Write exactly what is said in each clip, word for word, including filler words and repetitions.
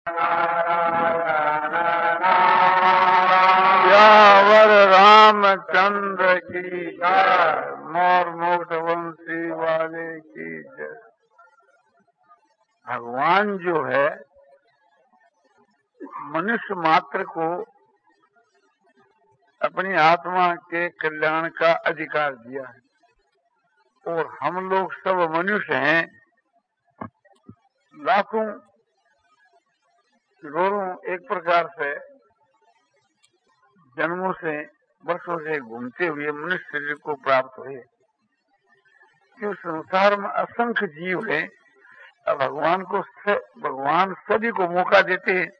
सियावर रामचंद्र की जय, मोर मुक्त वंशी वाले की जय। भगवान जो है मनुष्य मात्र को अपनी आत्मा के कल्याण का अधिकार दिया है और हम लोग सब मनुष्य हैं, लाखों करोड़ों एक प्रकार से जन्मों से वर्षों से घूमते हुए मनुष्य शरीर को प्राप्त हुए। क्यों संसार में असंख्य जीव है, भगवान को भगवान सभी को मौका देते हैं।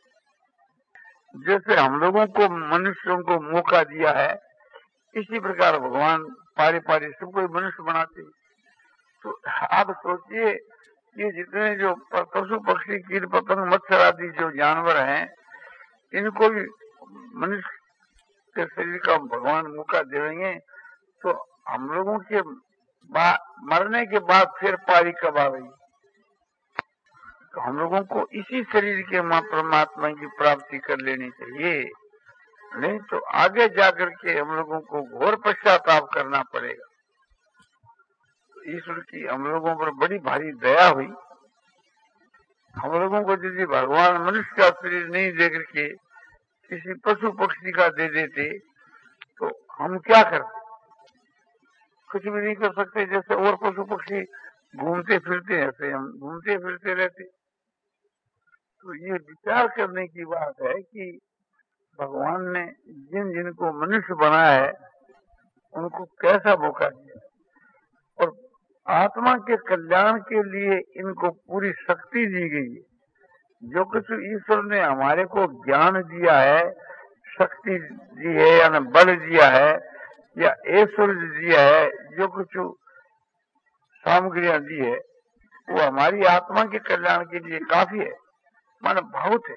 जैसे हम लोगों को मनुष्यों को मौका दिया है, इसी प्रकार भगवान पारी पारी सबको मनुष्य बनाते हैं। तो आप सोचिए कि जितने जो पशु पक्षी कीट पतंग मच्छर आदि जो जानवर हैं, इनको भी मनुष्य के शरीर का भगवान मौका देंगे तो हम लोगों के मरने के बाद फिर पारी कब आएगी। तो हम लोगों को इसी शरीर के मां परमात्मा की प्राप्ति कर लेनी चाहिए, नहीं तो आगे जाकर के हम लोगों को घोर पश्चाताप करना पड़ेगा। तो ईश्वर की हम लोगों पर बड़ी भारी दया हुई। हम लोगों को यदि भगवान मनुष्य का शरीर नहीं दे करके किसी पशु पक्षी का दे देते तो हम क्या करते? कुछ भी नहीं कर सकते। जैसे और पशु पक्षी घूमते फिरते ऐसे हम घूमते फिरते रहते। तो ये विचार करने की बात है कि भगवान ने जिन जिनको मनुष्य बनाया है उनको कैसा मौका दिया और आत्मा के कल्याण के लिए इनको पूरी शक्ति दी गई है। जो कुछ ईश्वर ने हमारे को ज्ञान दिया है, शक्ति दी है या बल दिया है या ऐश्वर्य दिया है, जो कुछ सामग्रियां दी है वो हमारी आत्मा के कल्याण के लिए काफी है, माने बहुत है।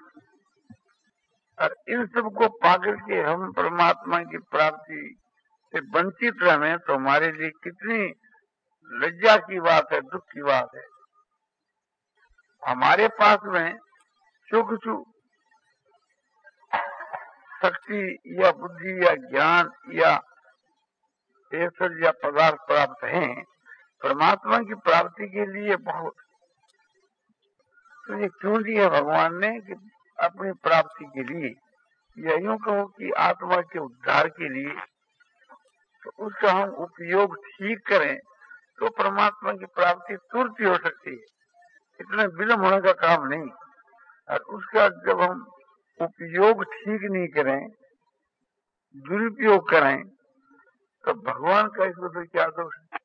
और इन सब को पाकर के हम परमात्मा की प्राप्ति से वंचित रहे तो हमारे लिए कितनी लज्जा की बात है, दुख की बात है। हमारे पास में जो कुछ शक्ति या बुद्धि या ज्ञान या ऐश्वर्य या पदार्थ प्राप्त हैं, परमात्मा की प्राप्ति के लिए बहुत। तो ये क्यों दिया भगवान ने? कि अपनी प्राप्ति के लिए, या यूं कहो कि आत्मा के उद्धार के लिए। तो उसका हम उपयोग ठीक करें तो परमात्मा की प्राप्ति तुरंत ही हो सकती है, इतना विलम्ब होने का काम नहीं। और उसका जब हम उपयोग ठीक नहीं करें, दुरुपयोग करें, तो भगवान का इसमें तो क्या दोष है?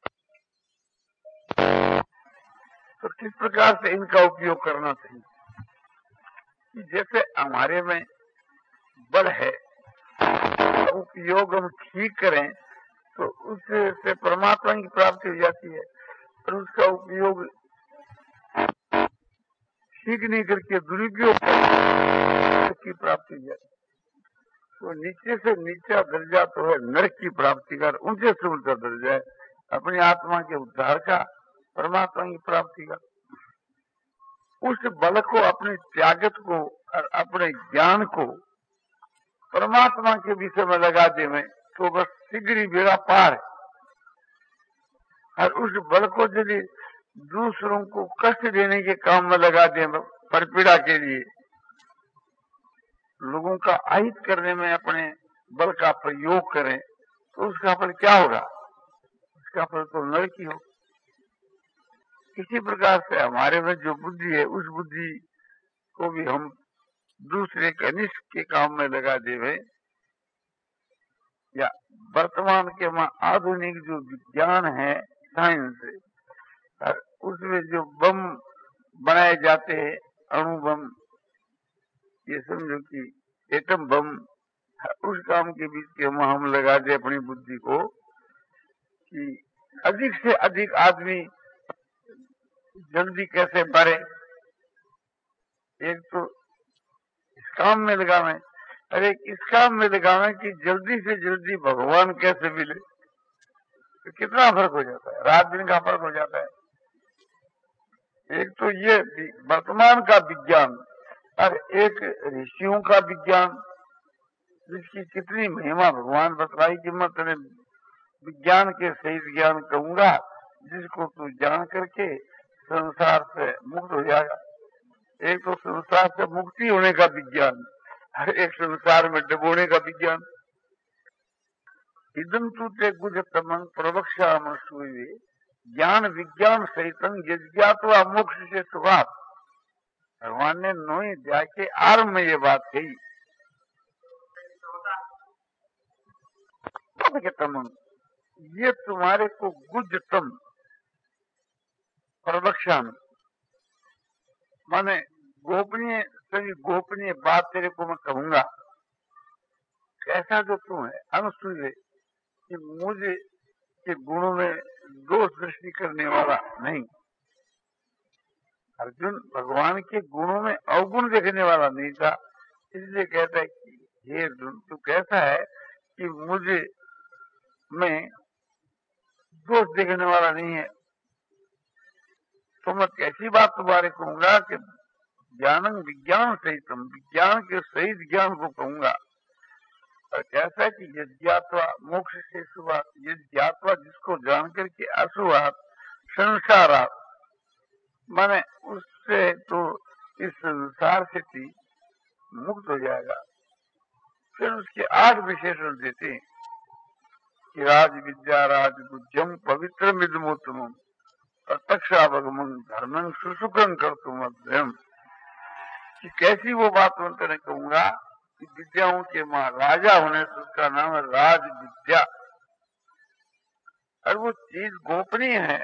तो किस प्रकार से इनका उपयोग करना चाहिए? जैसे हमारे में बल है, उपयोग हम ठीक करें तो उससे से परमात्मा की प्राप्ति हो जाती है। और उसका उपयोग ठीक नहीं करके दुरुपयोग की प्राप्ति हो जाती है। तो नीचे से नीचा दर्जा तो है नरक की प्राप्ति का, ऊंचे से ऊंचा दर्जा है अपनी आत्मा के उद्धार का, परमात्मा की प्राप्ति का। उस बल को, अपनी त्यागत को और अपने ज्ञान को परमात्मा के विषय में लगा दे में तो बस शीघ्र ही बेड़ा पार है। और उस बल को यदि दूसरों को कष्ट देने के काम में लगा दे, परपीड़ा के लिए, लोगों का अहित करने में अपने बल का प्रयोग करें तो उसका फल क्या होगा? उसका फल तो नरक ही हो। इसी प्रकार से हमारे में जो बुद्धि है, उस बुद्धि को भी हम दूसरे के अनिष्ट के काम में लगा देवे, या वर्तमान के में आधुनिक जो विज्ञान है, साइंस है, और उसमें जो बम बनाए जाते हैं, अणु बम, ये समझो कि एटम बम, उस काम के बीच के हम हम लगा दे अपनी बुद्धि को कि अधिक से अधिक आदमी जल्दी कैसे मरे। एक तो इस काम में लगावे, अरे इस काम में लगावे कि जल्दी से जल्दी भगवान कैसे मिले। तो कितना फर्क हो जाता है, रात दिन का फर्क हो जाता है। एक तो ये वर्तमान का विज्ञान और एक ऋषियों का विज्ञान, जिसकी कितनी महिमा भगवान बतलाई कि मैं तेरे विज्ञान के सही ज्ञान कहूंगा, जिसको तू जान करके संसार से मुक्त हो जाएगा। एक तो संसार से मुक्ति होने का विज्ञान, हर एक संसार में डुबोने का विज्ञान। इदम तू ते गुजतमं प्रवक्ष्यामि सूये ज्ञान विज्ञान सहितं यज्ञात्वा मोक्ष से सुभाव। भगवान ने नौवीं अध्याय के आरंभ में ये बात कही। तमं, ये तुम्हारे को गुजतम प्रवक्ष्यामि, माने गोपनीय सभी गोपनीय बात तेरे को मैं कहूंगा। कैसा जो तू है अनुसूय, कि मुझे के गुणों में दोष दृष्टि करने वाला नहीं। अर्जुन भगवान के गुणों में अवगुण देखने वाला नहीं था, इसलिए कहता है कि हे अर्जुन, तू कैसा है कि मुझे में दोष देखने वाला नहीं है। तो मैं कैसी बात तुम्हारे कहूंगा कि ज्ञानम विज्ञान सहितम, विज्ञान के सहित ज्ञान को कहूंगा। और कैसा है कि यज्ञात्वा मोक्ष से शुभात, यज्ञात्वा जिसको जान करके अशुभात संसारात, माने उससे तो इस संसार से भी मुक्त हो जाएगा। फिर उसके आठ विशेषण देते हैं कि राज विद्या राज गुज्जम पवित्र मिदमोत्तम प्रत्यक्षावगमन धर्मं सुसुखं कर्तुम अभ्यम, कि कैसी वो बात मैं तेरे कहूंगा कि विद्याओं के माँ राजा होने से उसका नाम है राज विद्या। और वो चीज गोपनीय है,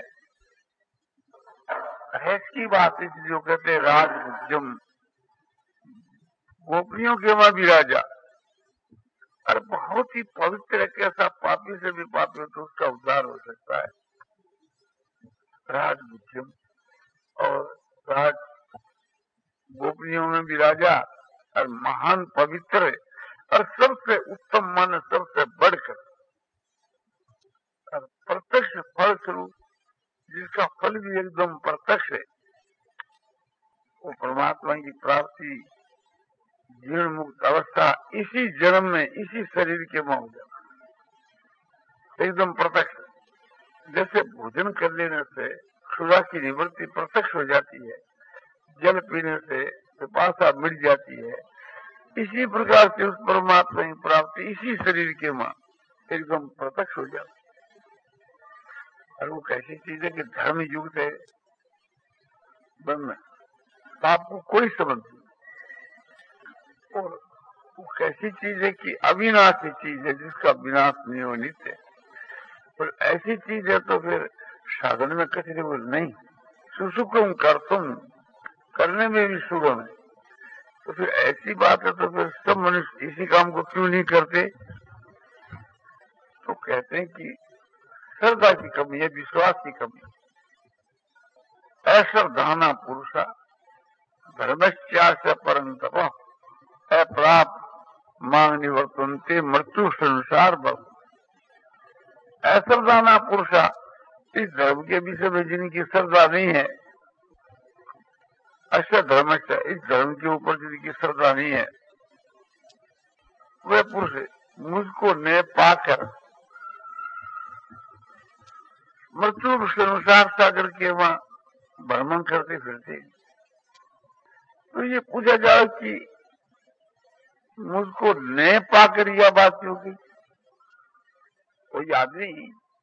रहस्य की बात, इसलिए जो कहते हैं राज गुज्जम, गोपनियों के माँ भी राजा। और बहुत ही पवित्र है, कैसा पापी से भी पापी हो तो उसका उद्धार हो सकता है। राज गुज्जम और राज गोपनियों में भी राजा, और महान पवित्र है, और सबसे उत्तम मन, सबसे बढ़कर, और प्रत्यक्ष फल स्वरूप, जिसका फल भी एकदम प्रत्यक्ष है, वो परमात्मा की प्राप्ति जीर्ण मुक्त अवस्था इसी जन्म में इसी शरीर के में हो जाना, एकदम प्रत्यक्ष। जैसे भोजन कर लेने से क्षुधा की निवृत्ति प्रत्यक्ष हो जाती है, जल पीने से पिपासा मिट जाती है, इसी प्रकार से उस परमात्मा की प्राप्ति इसी शरीर के मां एकदम प्रत्यक्ष हो जाती है। और वो कैसी चीज है कि धर्म युक्त है, ब्रह्म आपको कोई संबंध नहीं। और वो कैसी चीज है कि अविनाशी चीज है, जिसका विनाश नहीं हो, नित्य। और ऐसी चीज है तो फिर साधन में कचरे बोल नहीं, सुसुखम करतुम, करने में भी सुगम है। तो फिर ऐसी बात है तो फिर सब मनुष्य इसी काम को क्यों नहीं करते? तो कहते हैं कि श्रद्धा की कमी है, विश्वास की कमी। अश्रद्धाना पुरुषा धर्मश्चास्य परम तप अप्राप्त मांग निवर्तन्ते मृत्यु संसार बल। अश्रद्धाना पुरुषा, इस धर्म के विषय में जिनकी श्रद्धा नहीं है, अच्छा धर्म, इस धर्म के ऊपर जिनकी श्रद्धा नहीं है, वे पुरुष मुझको न पाकर मृत्यु संसार सागर के वहां भ्रमण करते फिरते। तो ये पूछा जाए कि मुझको न पाकर यह बात क्यों की? कोई आदमी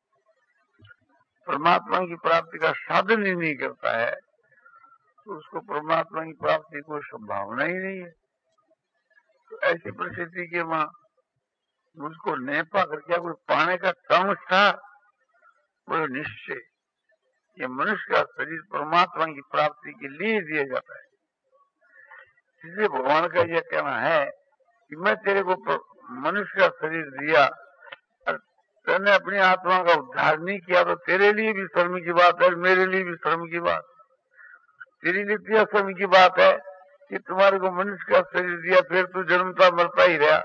परमात्मा की प्राप्ति का साधन ही नहीं करता है तो उसको परमात्मा की प्राप्ति कोई संभावना ही नहीं है। तो ऐसी परिस्थिति के वहां मुझको न पाकर क्या कोई पाने का काम था? बोले निश्चय, ये मनुष्य का शरीर परमात्मा की प्राप्ति के लिए दिया जाता है। इसलिए भगवान का यह कहना है कि मैं तेरे को मनुष्य का शरीर दिया और तेने अपनी आत्मा का उद्धार नहीं किया तो तेरे लिए भी शर्म की बात है, मेरे लिए भी शर्म की बात। तेरे लिए क्या शर्म की बात है कि तुम्हारे को मनुष्य का शरीर दिया, फिर तू जन्मता मरता ही रहा।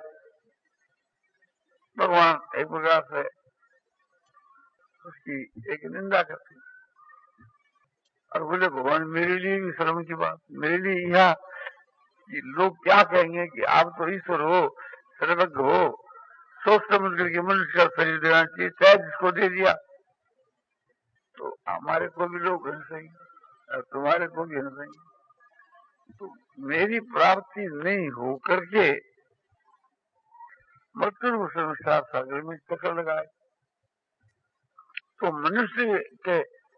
भगवान एक प्रकार से उसकी एक निंदा करते। और बोले भगवान मेरे लिए भी शर्म की बात, मेरे लिए यह कि लोग क्या कहेंगे कि आप तो ईश्वर हो, सर्वज्ञ हो, सोच समझ करके मनुष्य का शरीर देना चाहिए, चाहे जिसको दे दिया तो हमारे को भी लोग हंसेंगे और तुम्हारे को भी हंसेंगे। तो मेरी प्राप्ति नहीं हो करके मृत्यु संसार सागर में चक्कर लगाए। तो मनुष्य के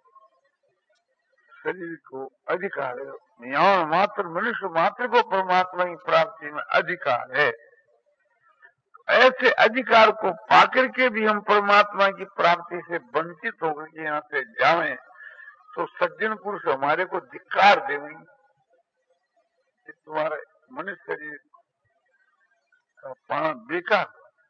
शरीर को अधिकार है, यहाँ मात्र मनुष्य मात्र को परमात्मा की प्राप्ति में अधिकार है। ऐसे अधिकार को पाकर के भी हम परमात्मा की प्राप्ति से वंचित होकर के यहाँ से जाएं तो सज्जन पुरुष हमारे को धिक्कार देंगे कि तुम्हारे मनुष्य शरीर का पाना बेकार।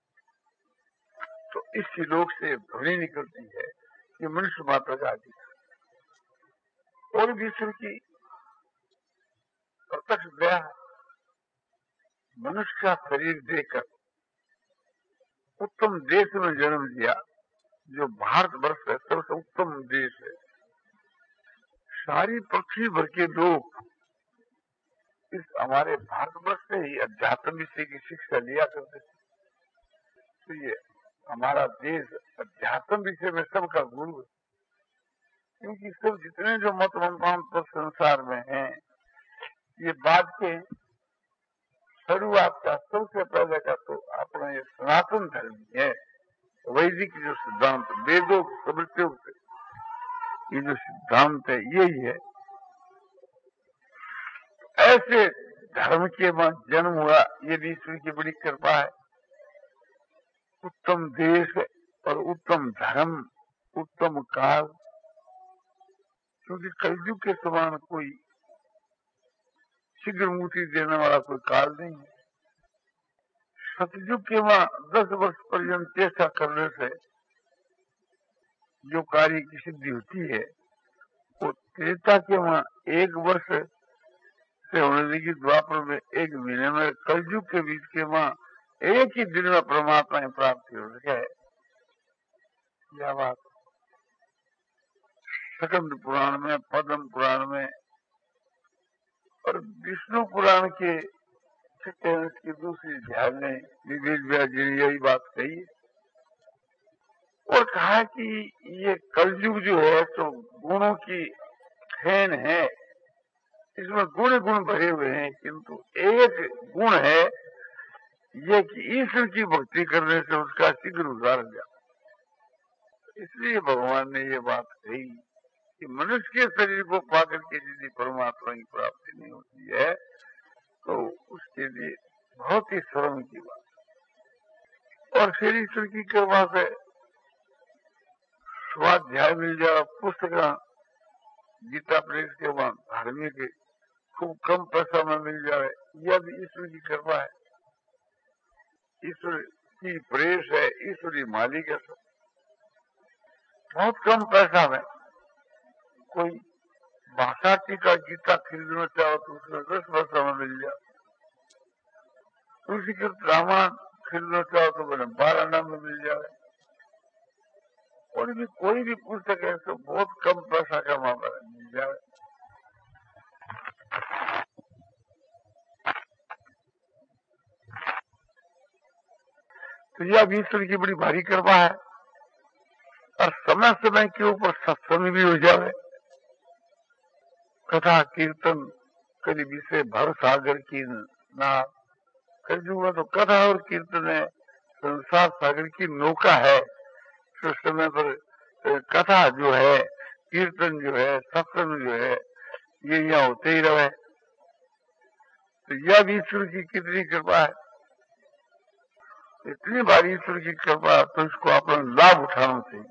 तो इस श्लोक से ध्वनि निकलती है कि मनुष्य मात्र का अधिकार और विश्व की प्रत्यक्ष दया मनुष्य का शरीर देकर उत्तम देश में जन्म दिया, जो भारतवर्ष है सबसे उत्तम देश है। सारी पृथ्वी भर के लोग इस हमारे भारतवर्ष से ही अध्यात्म विषय की शिक्षा लिया करते थे। तो ये हमारा देश अध्यात्म विषय में सबका गुरु है, क्योंकि सब जितने जो मत मंत्र संसार में हैं, ये बात के शुरुआत का सबसे पहले का तो अपना ये सनातन धर्म है, वैदिक जो सिद्धांत वेदों समृतियों से ये जो सिद्धांत है यही है। ऐसे धर्म के बाद जन्म हुआ, ये भी ईश्वर की बड़ी कृपा है। उत्तम देश और उत्तम धर्म, उत्तम काल, क्योंकि कलयुग के समान कोई शीघ्र मुक्ति देने वाला कोई काल नहीं है। सतयुग के वहां दस वर्ष पर्यंत चेष्टा करने से जो कार्य की सिद्धि होती है, वो त्रेता के वहां एक वर्ष से होने लगी, द्वापर में एक महीने में, कलयुग के बीच के वहां एक ही दिन में परमात्मा की प्राप्ति हो सके। यह बात सकंद पुराण में, पद्म पुराण में और विष्णु पुराण के की दूसरी अध्याय में विवेक व्यास जी ने यही बात कही और कहा कि ये कलयुग जो है तो गुणों की खेन है, इसमें गुण गुण भरे हुए हैं, किंतु एक गुण है ये कि ईश्वर की भक्ति करने से उसका शीघ्र उद्धार हो जाए। इसलिए भगवान ने ये बात कही कि मनुष्य के शरीर को पाकर के यदि परमात्मा की प्राप्ति नहीं होती है तो उसके लिए बहुत ही शर्म की बात। और फिर ईश्वर की कृपा से स्वाध्याय मिल जाए, पुस्तक गीता प्रेस के बाद धार्मिक खूब कम पैसा में मिल जाए, यह भी ईश्वर की कृपा है। ईश्वर की प्रेस है, ईश्वरी मालिक है। सब बहुत कम पैसा में कोई भाषा टीका गीता खरीदना चाहो तो उसमें दस पैसा में मिल जाए, तुलसी के रामायण खरीदना चाहो तो मैंने बारह नाम में मिल जाए। और भी कोई भी पुस्तक है तो बहुत कम पैसा का वहां पर मिल जाए। तो यह भी ईश्वर की बड़ी भारी कृपा है। और समय समय के ऊपर सत्संग भी हो जाए, कथा कीर्तन कभी विषय भर सागर की ना कलयुग तो कथा और कीर्तन है, संसार सागर की नौका है। तो समय पर कथा जो है, कीर्तन जो है, सत्संग जो है, ये यहाँ होते ही रहे। तो यह भी ईश्वर की कितनी कृपा है, इतनी बारी ईश्वर की कृपा, तो इसको अपना लाभ उठाना चाहिए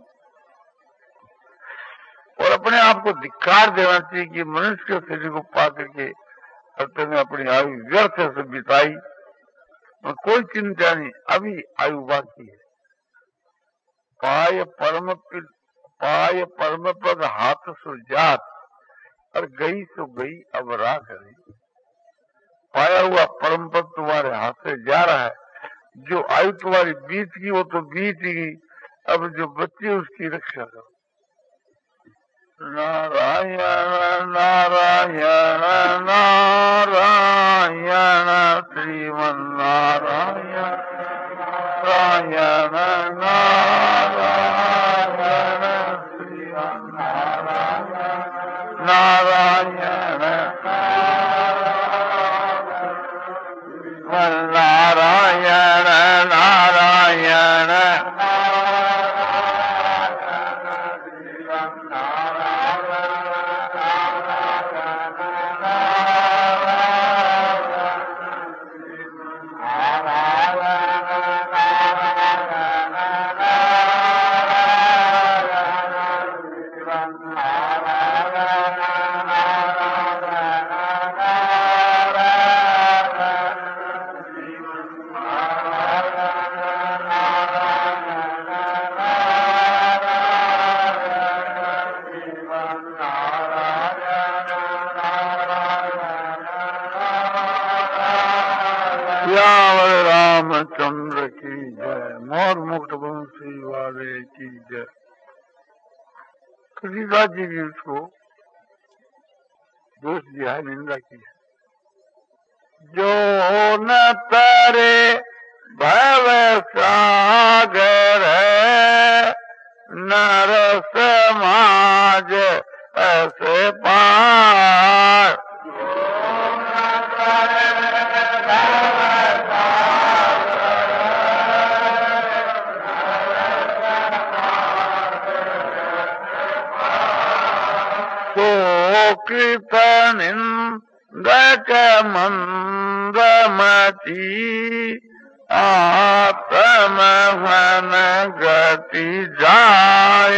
और अपने आप को धिक्कार देना चाहिए कि मनुष्य के शरीर को पा करके अपने अपनी आयु व्यर्थ से बिताई और कोई चिंता नहीं, अभी आयु बाकी है। पाय परम पाय परम पद हाथ सुजात और गई सो गई अब राख रही। पाया हुआ परम पद तुम्हारे हाथ से जा रहा है, जो आयु तुम्हारी बीत की वो तो बीत गई, अब जो बच्ची उसकी रक्षा करो। नारायण नारायण नारायण श्रीमन्नारायण नारायण नारायण श्रीमन्नारायण नारायण नारायण नारायण रामचंद्र की जय। मोर मुक्त बंशी वाले की जय। कबीरदास जी भी उसको दोष दिया है, निंदा की है। जो न तारे भव सागर नर समाज ऐसे पार। कृतनिंदक मंदमती आत्महन गति जाय।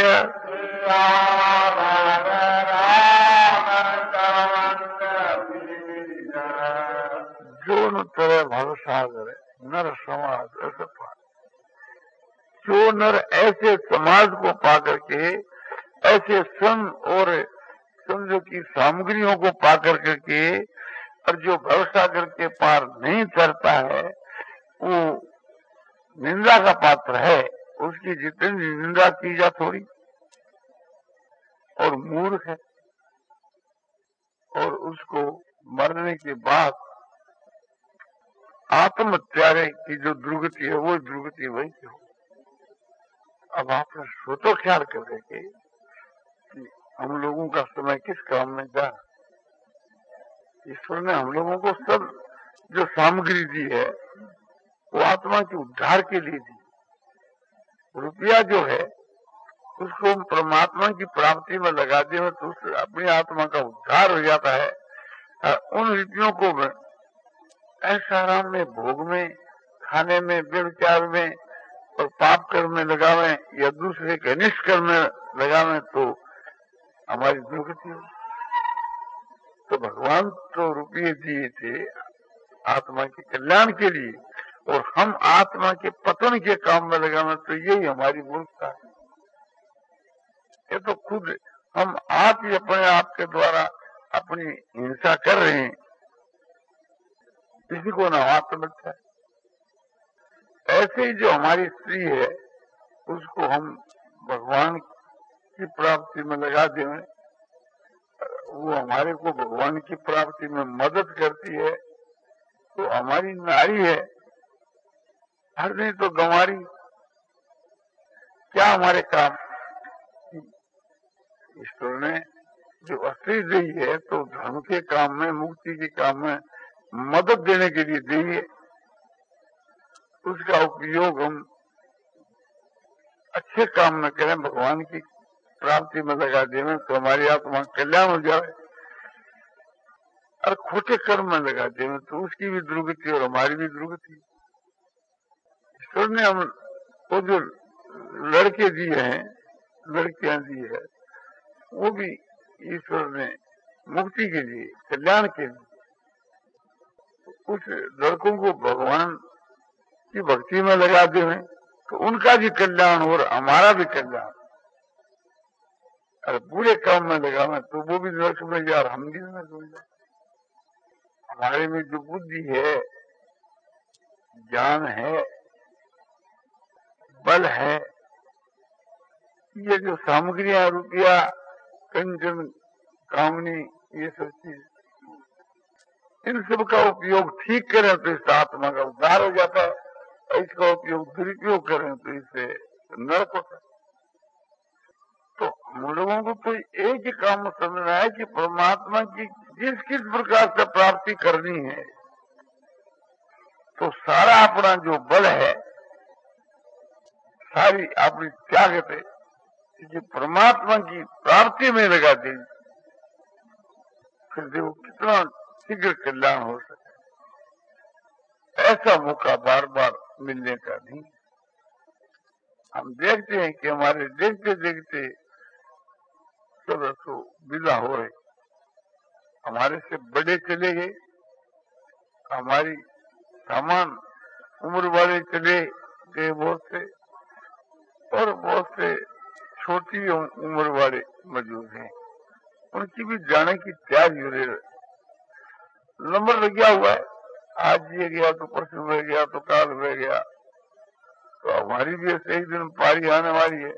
जो न तेरे भवसागर नर समाज ऐसे पार। जो नर ऐसे समाज को पा करके, ऐसे सन और समझो की सामग्रियों को पाकर करके, और जो भवसागर के पार नहीं करता है वो निंदा का पात्र है। उसकी जितनी निंदा की जा थोड़ी, और मूर्ख है। और उसको मरने के बाद आत्मत्याग की जो दुर्गति है वो दुर्गति वही हो। अब आपने सोचो ख्याल करके कि हम लोगों का समय किस काम में जा। ईश्वर ने हम लोगों को सब जो सामग्री दी है वो आत्मा के उद्धार के लिए दी। रुपया जो है उसको हम परमात्मा की प्राप्ति में लगा दें तो उससे अपनी आत्मा का उद्धार हो जाता है। उन रुपयों को ऐसा आराम में, भोग में, खाने में, व्यभिचार में और पाप कर्म में लगावे या दूसरे के अनिष्ट कर्म में लगावे तो हमारी दुर्गति हो। तो भगवान तो रुपये दिए थे आत्मा के कल्याण के लिए, और हम आत्मा के पतन के काम में लगावे तो यही हमारी मूर्खता है। ये तो खुद हम आप ही अपने आप के द्वारा अपनी हिंसा कर रहे हैं। किसी को न हाथ मिलता है। ऐसे ही जो हमारी स्त्री है उसको हम भगवान की प्राप्ति में लगा दें, वो हमारे को भगवान की प्राप्ति में मदद करती है तो हमारी नारी है। हर नहीं तो गंवारी क्या हमारे काम। ईश्वर ने जो अस्त्री दी है तो धर्म के काम में, मुक्ति के काम में मदद देने के लिए दी है। उसका उपयोग हम अच्छे काम में करें, भगवान की प्राप्ति में लगा दें तो हमारी आत्मा कल्याण हो जाए। और खोटे कर्म में लगा दें तो उसकी भी दुर्गति और हमारी भी दुर्गति। ईश्वर ने हम वो जो लड़के दिए हैं, लड़कियां दी है, वो भी ईश्वर ने मुक्ति के लिए, कल्याण के लिए। उस लड़कों को भगवान की भक्ति में लगा दें तो उनका भी कल्याण और हमारा भी कल्याण। और बुरे काम में लगावे तो वो भी नरक में जा और हम भी नरक में जाए। हमारे में जो बुद्धि है, ज्ञान है, बल है, ये जो सामग्रियां, रुपया, कंचन, कामनी, ये सब चीज, इन सब का उपयोग ठीक करें तो इससे आत्मा का उद्धार हो जाता है, और इसका उपयोग दुरुपयोग करें तो इससे नरक होता है। तो हम लोगों को तो एक ही काम समझना है कि परमात्मा की जिस किस प्रकार से प्राप्ति करनी है, तो सारा अपना जो बल है, सारी अपनी त्याग पे कि परमात्मा की प्राप्ति में लगा दें, फिर देखो कितना शीघ्र कल्याण हो सके। ऐसा मौका बार बार मिलने का नहीं। हम देखते हैं कि हमारे देखते देखते चलो तो विदा हो रहे, हमारे से बड़े चले गए, हमारी समान उम्र वाले चले गए बहुत से, और बहुत से छोटी उम्र वाले मौजूद हैं, उनकी भी जाने की तैयारी हो रही है। नंबर लगा हुआ है, आज ये गया तो परसों में गया तो काल में गया, तो हमारी भी ऐसे एक दिन पारी आने वाली है।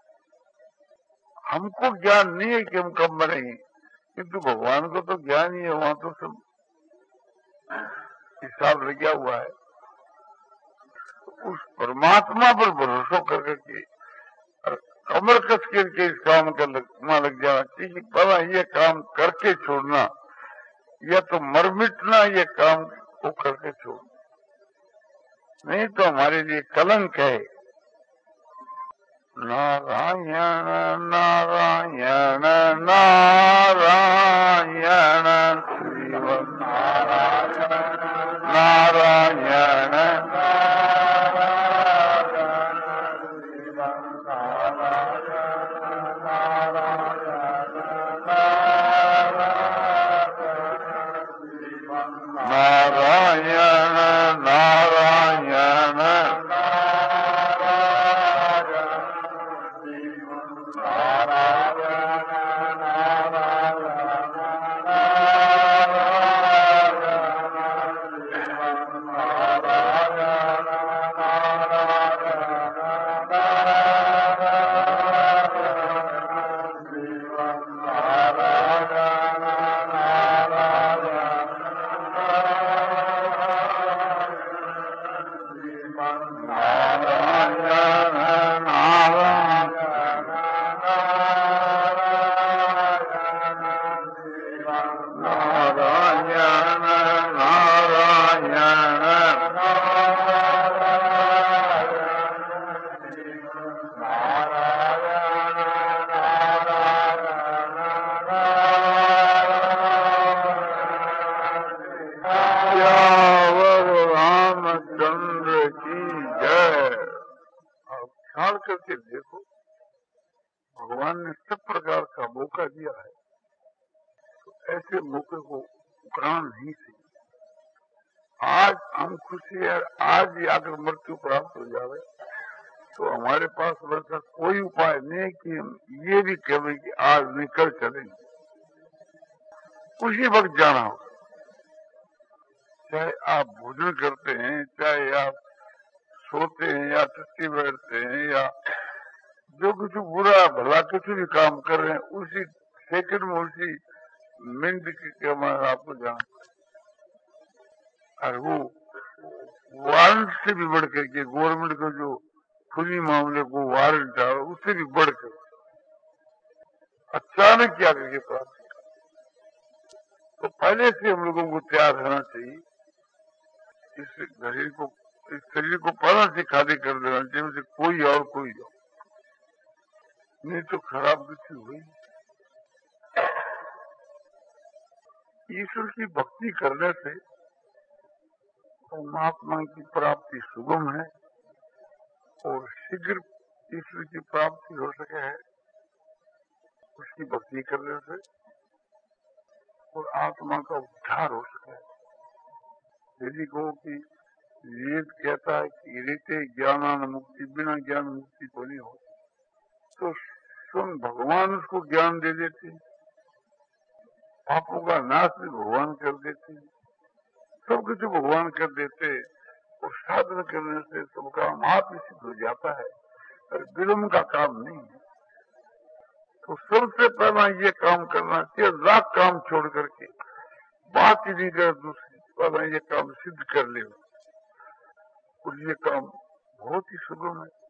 हमको ज्ञान नहीं है कि हम कब मरेंगे, किंतु भगवान को तो ज्ञान ही है, वहां तो सब हिसाब लगा हुआ है। उस परमात्मा पर भरोसा कर करके कमर कस करके इस काम का लग, लग जाना चाहिए। पहला ये काम करके छोड़ना, या तो मर मिटना, ये काम को करके छोड़ना, नहीं तो हमारे लिए कलंक है। नारायण नारायण नारायण शिव नारायण नारायण करके देखो, भगवान ने सब प्रकार का मौका दिया है, तो ऐसे मौके को ग्रहण नहीं थी। आज हम खुशी है, आज ही आकर मृत्यु प्राप्त हो जावे, तो हमारे पास वैसा कोई उपाय नहीं है कि हम ये भी कहें कि आज निकल चलेंगे। उसी वक्त जाना हो, चाहे आप भोजन करते हैं, चाहे आप सोते हैं या टट्टी बैठते हैं, या जो कुछ बुरा भला कुछ भी काम कर रहे हैं, उसी सेकंड में, उसी मिनट के हमारे आपको जाना। और वो वारंट से भी बढ़ करके गवर्नमेंट का जो खुली मामले को वारंट है, उससे भी बढ़कर अचानक क्या करके प्राप्त, तो पहले से हम लोगों को तैयार रहना चाहिए। इस शरीर को इस शरीर को पहले से खाली कर देना चाहिए, उसे कोई और कोई हो, नहीं तो खराब कुछ हुई। ईश्वर की भक्ति करने से परमात्मा की प्राप्ति सुगम है और शीघ्र ईश्वर की प्राप्ति हो सके है उसकी भक्ति करने से, और आत्मा का उद्धार हो सके। यदि को कि वेद कहता है कि रीते ज्ञानान मुक्ति, बिना ज्ञान मुक्ति को नहीं हो, तो स्वयं भगवान उसको ज्ञान दे देते, पापों का नाश भी भगवान कर देते, सब कुछ भगवान कर देते, और साधन करने से सबका आप सिद्ध हो जाता है, और विलम्ब का काम नहीं है। तो सबसे पहला ये काम करना चाहिए, लाख काम छोड़ करके बात ही नहीं कर, दूसरी पहला ये काम सिद्ध कर ले। और ये काम बहुत ही सुगम है।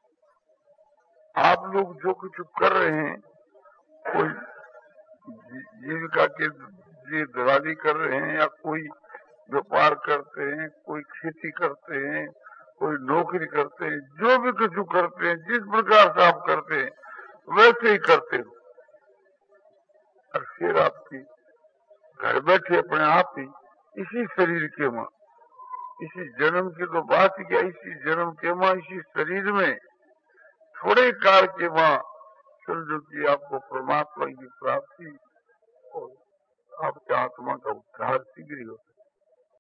आप लोग जो कुछ कर रहे हैं, कोई जीविका के लिए दलाली कर रहे हैं या कोई व्यापार करते हैं, कोई खेती करते हैं, कोई नौकरी करते हैं, जो भी कुछ करते हैं, जिस प्रकार से आप करते हैं वैसे ही करते हो। और फिर आपकी घर बैठे अपने आप ही इसी शरीर के मां, इसी जन्म की तो बात ही क्या, इसी जन्म के मां, इसी शरीर में थोड़े काल के मां समझो कि आपको परमात्मा की प्राप्ति और आपके आत्मा का उद्धार शीघ्र ही होता है।